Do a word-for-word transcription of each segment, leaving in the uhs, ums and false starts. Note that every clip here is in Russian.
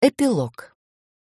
Эпилог.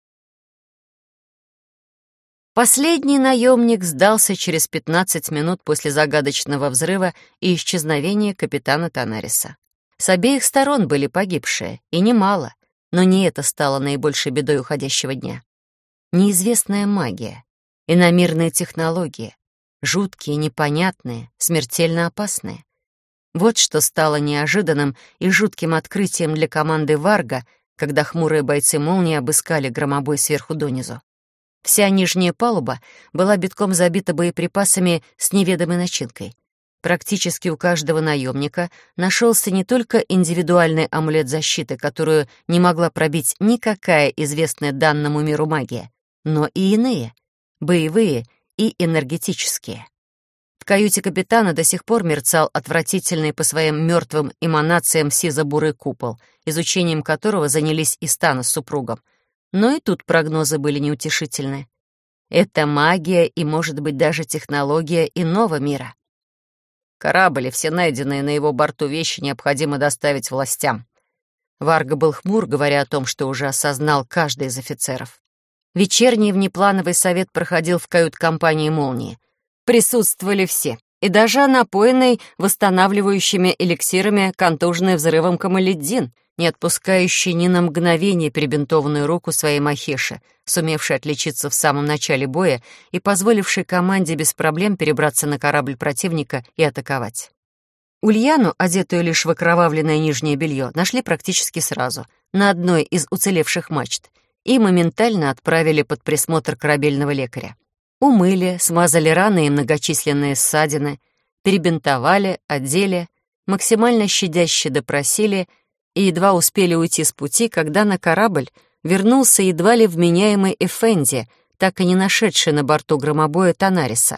Последний наемник сдался через пятнадцать минут после загадочного взрыва и исчезновения капитана Танариса. С обеих сторон были погибшие, и немало, но не это стало наибольшей бедой уходящего дня. Неизвестная магия, иномирные технологии, жуткие, непонятные, смертельно опасные. Вот что стало неожиданным и жутким открытием для команды Варга, когда хмурые бойцы молнии обыскали громобой сверху донизу. Вся нижняя палуба была битком забита боеприпасами с неведомой начинкой. Практически у каждого наемника нашелся не только индивидуальный амулет защиты, которую не могла пробить никакая известная данному миру магия, но и иные — боевые и энергетические. В каюте капитана до сих пор мерцал отвратительный по своим мертвым эманациям сизо-бурый купол, изучением которого занялись и Стана с супругом. Но и тут прогнозы были неутешительны. Это магия и, может быть, даже технология иного мира. Корабль и все найденные на его борту вещи необходимо доставить властям. Варга был хмур, говоря о том, что уже осознал каждый из офицеров. Вечерний внеплановый совет проходил в кают-компании «Молнии». Присутствовали все, и даже напоенный восстанавливающими эликсирами, контуженный взрывом Камаледдин, не отпускающий ни на мгновение перебинтованную руку своей Махеши, сумевший отличиться в самом начале боя и позволивший команде без проблем перебраться на корабль противника и атаковать. Ульяну, одетую лишь в окровавленное нижнее белье, нашли практически сразу, на одной из уцелевших мачт, и моментально отправили под присмотр корабельного лекаря. Умыли, смазали раны и многочисленные ссадины, перебинтовали, одели, максимально щадяще допросили и едва успели уйти с пути, когда на корабль вернулся едва ли вменяемый Эфенди, так и не нашедший на борту громобоя Танариса.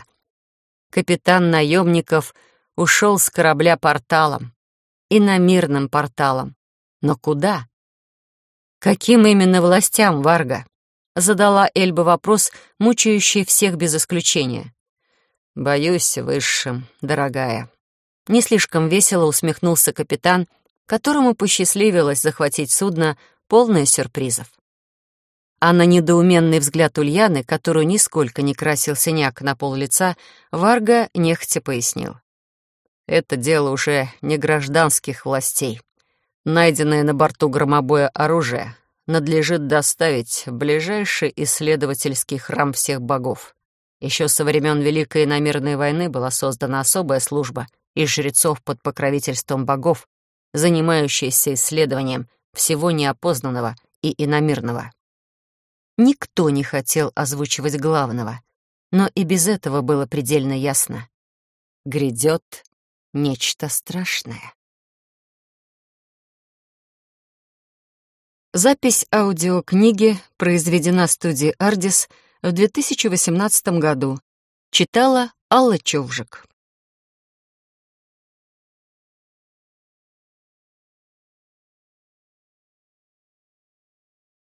Капитан наемников ушел с корабля порталом, иномирным порталом. Но куда? Каким именно властям, Варга? Задала Эльба вопрос, мучающий всех без исключения. «Боюсь, высшим, дорогая». Не слишком весело усмехнулся капитан, которому посчастливилось захватить судно, полное сюрпризов. А на недоуменный взгляд Ульяны, которую нисколько не красил синяк на пол лица, Варга нехотя пояснил. «Это дело уже не гражданских властей. Найденное на борту громобоя оружие надлежит доставить в ближайший исследовательский храм всех богов. Еще со времен Великой иномирной войны была создана особая служба из жрецов под покровительством богов, занимающаяся исследованием всего неопознанного и иномирного». Никто не хотел озвучивать главного, но и без этого было предельно ясно. Грядет нечто страшное. Запись аудиокниги произведена студией «Ардис» в две тысячи восемнадцатом году. Читала Алла Човжик.